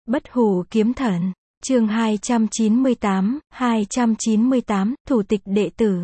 Bất hủ kiếm thần. Chương 298, thủ tịch đệ tử.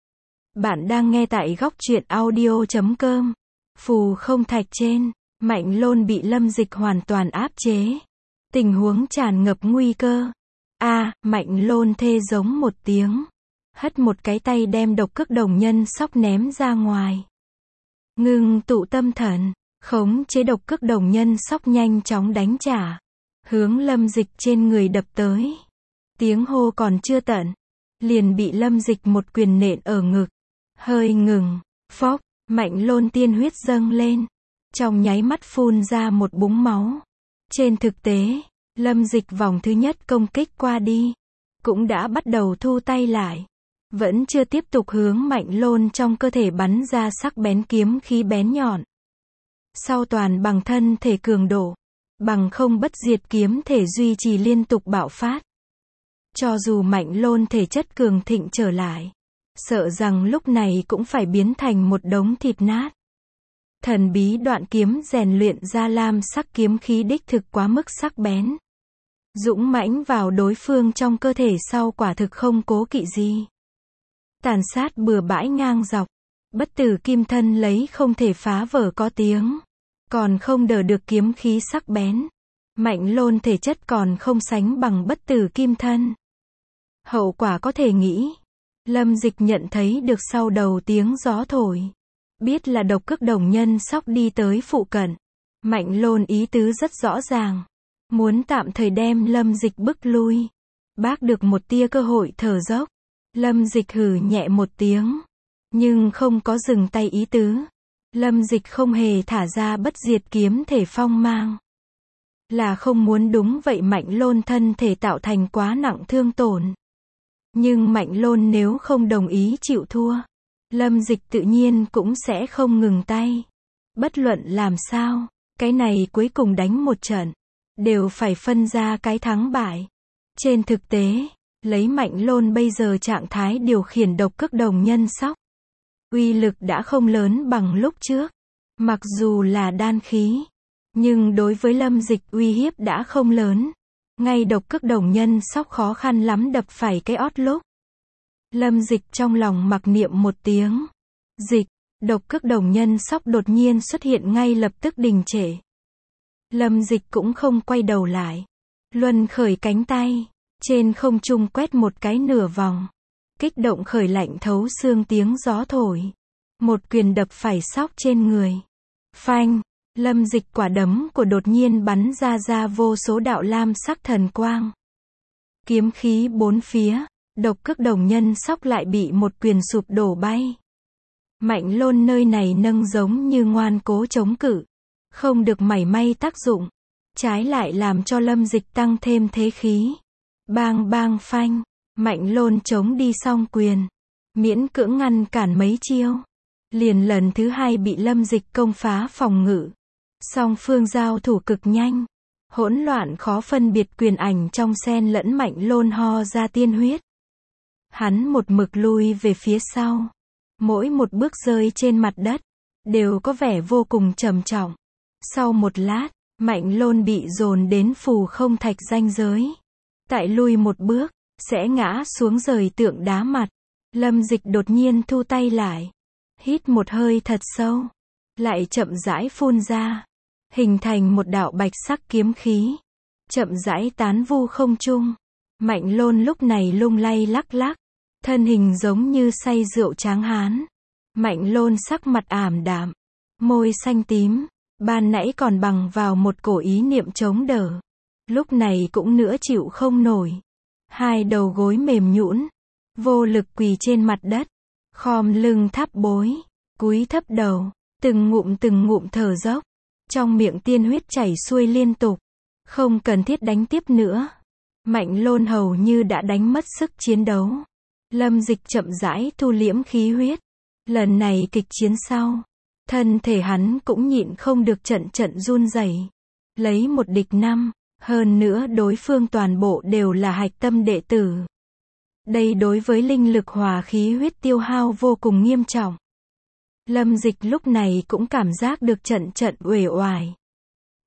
Bạn đang nghe tại góc truyện audio.com. Phù không thạch trên, Mạnh Lôn bị Lâm Dịch hoàn toàn áp chế. Tình huống tràn ngập nguy cơ. Mạnh Lôn thê giống một tiếng. Hất một cái tay đem độc cước đồng nhân sóc ném ra ngoài. Ngưng tụ tâm thần, khống chế độc cước đồng nhân sóc nhanh chóng đánh trả. Hướng Lâm Dịch trên người đập tới. Tiếng hô còn chưa tận, liền bị Lâm Dịch một quyền nện ở ngực. Hơi ngừng, phốc, Mạnh Lôn tiên huyết dâng lên. Trong nháy mắt phun ra một búng máu. Trên thực tế, Lâm Dịch vòng thứ nhất công kích qua đi, cũng đã bắt đầu thu tay lại. Vẫn chưa tiếp tục hướng Mạnh Lôn trong cơ thể bắn ra sắc bén kiếm khí bén nhọn. Sau toàn bằng thân thể cường độ, bằng không bất diệt kiếm thể duy trì liên tục bạo phát. Cho dù Mạnh Lôn thể chất cường thịnh trở lại, sợ rằng lúc này cũng phải biến thành một đống thịt nát. Thần bí đoạn kiếm rèn luyện ra lam sắc kiếm khí đích thực quá mức sắc bén. Dũng mãnh vào đối phương trong cơ thể sau quả thực không cố kỵ gì. Tàn sát bừa bãi ngang dọc. Bất tử kim thân lấy không thể phá vỡ có tiếng. Còn không đỡ được kiếm khí sắc bén. Mạnh Lôn thể chất còn không sánh bằng bất tử kim thân. Hậu quả có thể nghĩ. Lâm Dịch nhận thấy được sau đầu tiếng gió thổi. Biết là độc cước đồng nhân sóc đi tới phụ cận. Mạnh Lôn ý tứ rất rõ ràng. Muốn tạm thời đem Lâm Dịch bức lui. Bác được một tia cơ hội thở dốc. Lâm Dịch hừ nhẹ một tiếng. Nhưng không có dừng tay ý tứ. Lâm Dịch không hề thả ra bất diệt kiếm thể phong mang. Là không muốn đúng vậy Mạnh Lôn thân thể tạo thành quá nặng thương tổn. Nhưng Mạnh Lôn nếu không đồng ý chịu thua, Lâm Dịch tự nhiên cũng sẽ không ngừng tay. Bất luận làm sao, cái này cuối cùng đánh một trận, đều phải phân ra cái thắng bại. Trên thực tế, lấy Mạnh Lôn bây giờ trạng thái điều khiển độc cước đồng nhân sóc, uy lực đã không lớn bằng lúc trước. Mặc dù là đan khí, nhưng đối với Lâm Dịch uy hiếp đã không lớn. Ngay độc cước đồng nhân sóc khó khăn lắm đập phải cái ót lúc. Lâm Dịch trong lòng mặc niệm một tiếng. Dịch, độc cước đồng nhân sóc đột nhiên xuất hiện ngay lập tức đình trệ. Lâm Dịch cũng không quay đầu lại. Luân khởi cánh tay, trên không trung quét một cái nửa vòng. Kích động khởi lạnh thấu xương tiếng gió thổi. Một quyền đập phải sóc trên người. Phanh, Lâm Dịch quả đấm của đột nhiên bắn ra vô số đạo lam sắc thần quang. Kiếm khí bốn phía, độc cước đồng nhân sóc lại bị một quyền sụp đổ bay. Mạnh Lôn nơi này nâng giống như ngoan cố chống cự. Không được mảy may tác dụng. Trái lại làm cho Lâm Dịch tăng thêm thế khí. Bang bang phanh, Mạnh Lôn chống đi song quyền. Miễn cưỡng ngăn cản mấy chiêu. Liền lần thứ hai bị Lâm Dịch công phá phòng ngự. Song phương giao thủ cực nhanh. Hỗn loạn khó phân biệt quyền ảnh trong xen lẫn Mạnh Lôn ho ra tiên huyết. Hắn một mực lui về phía sau. Mỗi một bước rơi trên mặt đất, đều có vẻ vô cùng trầm trọng. Sau một lát, Mạnh Lôn bị dồn đến phù không thạch ranh giới. Tại lui một bước, sẽ ngã xuống rời tượng đá mặt. Lâm Dịch đột nhiên thu tay lại. Hít một hơi thật sâu. Lại chậm rãi phun ra. Hình thành một đạo bạch sắc kiếm khí. Chậm rãi tán vu không trung. Mạnh Lôn lúc này lung lay lắc lắc. Thân hình giống như say rượu tráng hán. Mạnh Lôn sắc mặt ảm đạm. Môi xanh tím. Ban nãy còn bằng vào một cổ ý niệm chống đỡ. Lúc này cũng nữa chịu không nổi. Hai đầu gối mềm nhũn. Vô lực quỳ trên mặt đất. Khom lưng tháp bối. Cúi thấp đầu. Từng ngụm thở dốc. Trong miệng tiên huyết chảy xuôi liên tục. Không cần thiết đánh tiếp nữa. Mạnh Lôn hầu như đã đánh mất sức chiến đấu. Lâm Dịch chậm rãi thu liễm khí huyết. Lần này kịch chiến sau, thân thể hắn cũng nhịn không được trận run rẩy. Lấy một địch năm, hơn nữa đối phương toàn bộ đều là hạch tâm đệ tử. Đây đối với linh lực hòa khí huyết tiêu hao vô cùng nghiêm trọng. Lâm Dịch lúc này cũng cảm giác được trận uể oải.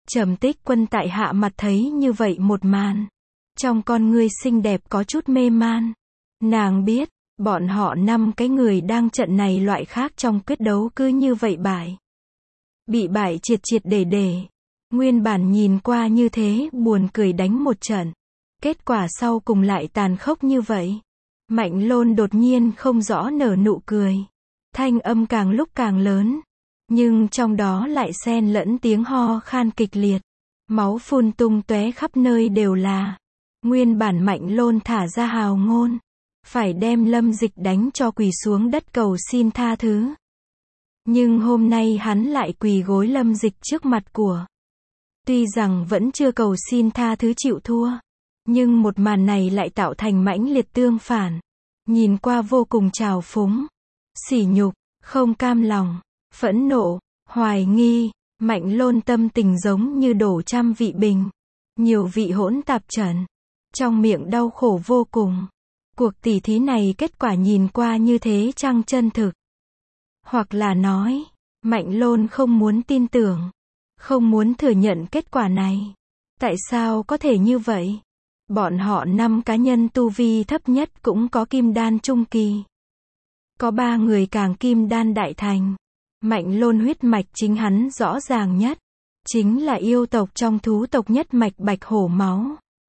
Trầm Tích Quân tại hạ mặt thấy như vậy một màn. Trong con ngươi xinh đẹp có chút mê man. Nàng biết, bọn họ 5 cái người đang trận này loại khác trong quyết đấu cứ như vậy bại. Bị bại triệt triệt để. Nguyên bản nhìn qua như thế, buồn cười đánh một trận. Kết quả sau cùng lại tàn khốc như vậy. Mạnh Lôn đột nhiên không rõ nở nụ cười. Thanh âm càng lúc càng lớn. Nhưng trong đó lại xen lẫn tiếng ho khan kịch liệt. Máu phun tung tóe khắp nơi đều là. Nguyên bản Mạnh Lôn thả ra hào ngôn. Phải đem Lâm Dịch đánh cho quỳ xuống đất cầu xin tha thứ. Nhưng hôm nay hắn lại quỳ gối Lâm Dịch trước mặt của. Tuy rằng vẫn chưa cầu xin tha thứ chịu thua. Nhưng một màn này lại tạo thành mãnh liệt tương phản. Nhìn qua vô cùng trào phúng. Sỉ nhục, không cam lòng, phẫn nộ, hoài nghi. Mạnh Lôn tâm tình giống như đổ trăm vị bình. Nhiều vị hỗn tạp trần. Trong miệng đau khổ vô cùng. Cuộc tỉ thí này kết quả nhìn qua như thế chăng chân thực? Hoặc là nói, Mạnh Lôn không muốn tin tưởng. Không muốn thừa nhận kết quả này. Tại sao có thể như vậy? Bọn họ 5 cá nhân tu vi thấp nhất cũng có kim đan trung kỳ. Có 3 người càng kim đan đại thành. Mạnh Lôn huyết mạch chính hắn rõ ràng nhất. Chính là yêu tộc trong thú tộc nhất mạch bạch hổ máu.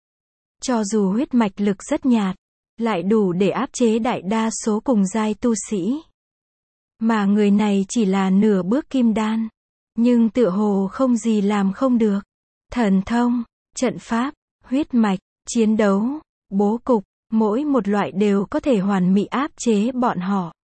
Cho dù huyết mạch lực rất nhạt, lại đủ để áp chế đại đa số cùng giai tu sĩ. Mà người này chỉ là nửa bước kim đan. Nhưng tựa hồ không gì làm không được. Thần thông, trận pháp, huyết mạch, chiến đấu, bố cục, mỗi một loại đều có thể hoàn mỹ áp chế bọn họ.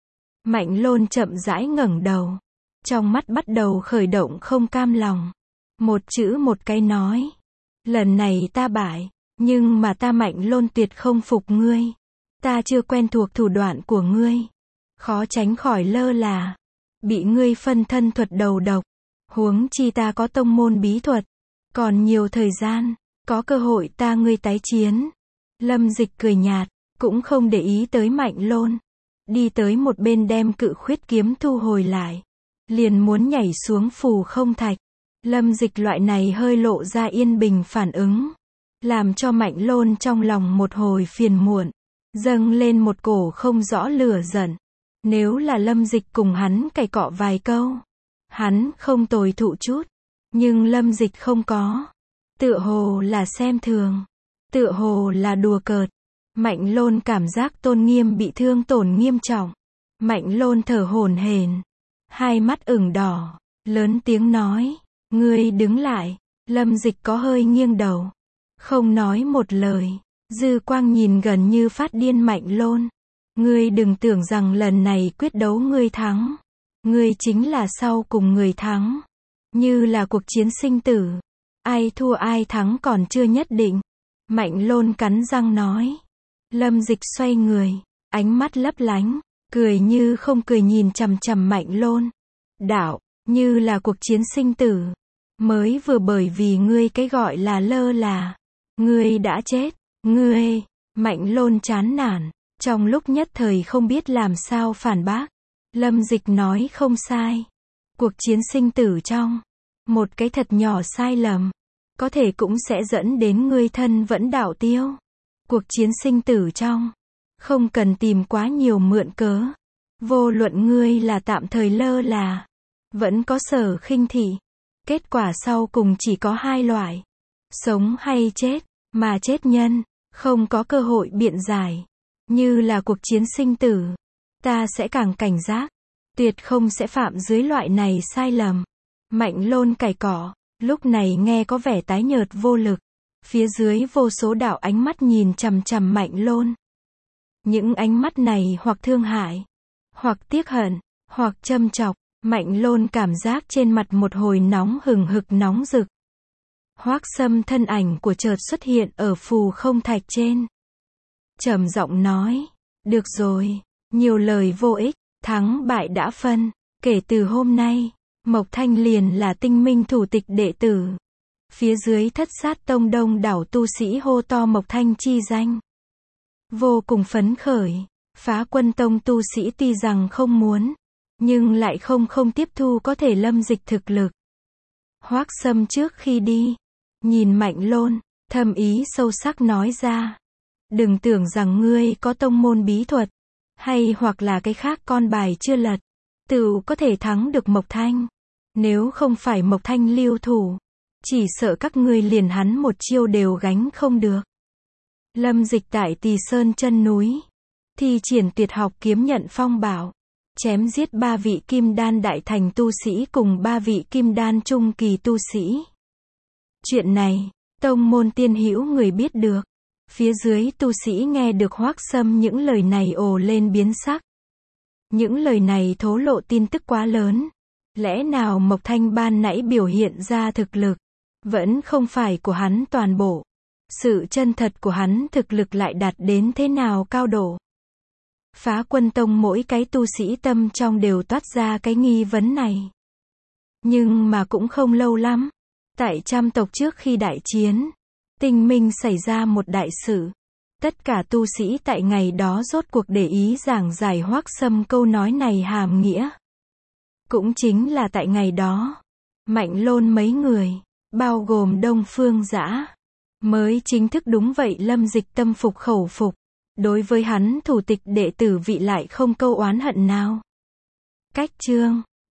Mạnh Lôn chậm rãi ngẩng đầu. Trong mắt bắt đầu khởi động không cam lòng. Một chữ một cái nói. Lần này ta bại. Nhưng mà ta Mạnh Lôn tuyệt không phục ngươi. Ta chưa quen thuộc thủ đoạn của ngươi. Khó tránh khỏi lơ là. Bị ngươi phân thân thuật đầu độc. Huống chi ta có tông môn bí thuật. Còn nhiều thời gian. Có cơ hội ta ngươi tái chiến. Lâm Dịch cười nhạt. Cũng không để ý tới Mạnh Lôn. Đi tới một bên đem cự khuyết kiếm thu hồi lại. Liền muốn nhảy xuống phù không thạch. Lâm Dịch loại này hơi lộ ra yên bình phản ứng. Làm cho Mạnh Lôn trong lòng một hồi phiền muộn. Dâng lên một cổ không rõ lửa giận. Nếu là Lâm Dịch cùng hắn cày cọ vài câu. Hắn không tồi thụ chút. Nhưng Lâm Dịch không có. Tựa hồ là xem thường. Tựa hồ là đùa cợt. Mạnh Lôn cảm giác tôn nghiêm bị thương tổn nghiêm trọng. Mạnh Lôn thở hổn hển. Hai mắt ửng đỏ. Lớn tiếng nói. Ngươi đứng lại. Lâm Dịch có hơi nghiêng đầu. Không nói một lời. Dư quang nhìn gần như phát điên Mạnh Lôn. Ngươi đừng tưởng rằng lần này quyết đấu ngươi thắng. Ngươi chính là sau cùng người thắng. Như là cuộc chiến sinh tử. Ai thua ai thắng còn chưa nhất định. Mạnh Lôn cắn răng nói. Lâm Dịch xoay người. Ánh mắt lấp lánh. Cười như không cười nhìn chằm chằm Mạnh Lôn. Đạo, như là cuộc chiến sinh tử. Mới vừa bởi vì ngươi cái gọi là lơ là. Ngươi đã chết. Ngươi. Mạnh Lôn chán nản. Trong lúc nhất thời không biết làm sao phản bác. Lâm Dịch nói không sai. Cuộc chiến sinh tử trong. Một cái thật nhỏ sai lầm. Có thể cũng sẽ dẫn đến ngươi thân vẫn đạo tiêu. Cuộc chiến sinh tử trong. Không cần tìm quá nhiều mượn cớ. Vô luận ngươi là tạm thời lơ là. Vẫn có sở khinh thị. Kết quả sau cùng chỉ có 2 loại. Sống hay chết. Mà chết nhân. Không có cơ hội biện giải. Như là cuộc chiến sinh tử. Ta sẽ càng cảnh giác. Tuyệt không sẽ phạm dưới loại này sai lầm. Mạnh Lôn cày cỏ. Lúc này nghe có vẻ tái nhợt vô lực. Phía dưới vô số đạo ánh mắt nhìn chằm chằm Mạnh Lôn. Những ánh mắt này hoặc thương hại. Hoặc tiếc hận. Hoặc châm chọc. Mạnh Lôn cảm giác trên mặt một hồi nóng hừng hực nóng rực. Hoắc Sâm thân ảnh của chợt xuất hiện ở phù không thạch trên. Trầm giọng nói. Được rồi. Nhiều lời vô ích. Thắng bại đã phân. Kể từ hôm nay. Mộc Thanh liền là tinh minh thủ tịch đệ tử. Phía dưới Thất Sát Tông đông đảo tu sĩ hô to Mộc Thanh chi danh. Vô cùng phấn khởi. Phá Quân Tông tu sĩ tuy rằng không muốn. Nhưng lại không tiếp thu có thể Lâm Dịch thực lực. Hoác Sâm trước khi đi, nhìn Mạnh Lôn, thâm ý sâu sắc nói ra. Đừng tưởng rằng ngươi có tông môn bí thuật, hay hoặc là cái khác con bài chưa lật, tự có thể thắng được Mộc Thanh. Nếu không phải Mộc Thanh lưu thủ, chỉ sợ các ngươi liền hắn một chiêu đều gánh không được. Lâm Dịch tại Tỳ Sơn chân núi, thi triển tuyệt học kiếm nhận phong bảo, chém giết 3 vị kim đan đại thành tu sĩ cùng 3 vị kim đan trung kỳ tu sĩ. Chuyện này, tông môn tiên hữu người biết được. Phía dưới tu sĩ nghe được Hoác Sâm những lời này ồ lên biến sắc. Những lời này thố lộ tin tức quá lớn. Lẽ nào Mộc Thanh ban nãy biểu hiện ra thực lực, vẫn không phải của hắn toàn bộ. Sự chân thật của hắn thực lực lại đạt đến thế nào cao độ. Phá Quân Tông mỗi cái tu sĩ tâm trong đều toát ra cái nghi vấn này. Nhưng mà cũng không lâu lắm. Tại Trăm tộc trước khi đại chiến, Tinh Minh xảy ra một đại sự. Tất cả tu sĩ tại ngày đó rốt cuộc để ý giảng giải Hoác Sâm câu nói này hàm nghĩa. Cũng chính là tại ngày đó, Mạnh Lôn mấy người, bao gồm Đông Phương Dã, mới chính thức đúng vậy Lâm Dịch tâm phục khẩu phục. Đối với hắn thủ tịch đệ tử vị lại không câu oán hận nào. Cách chương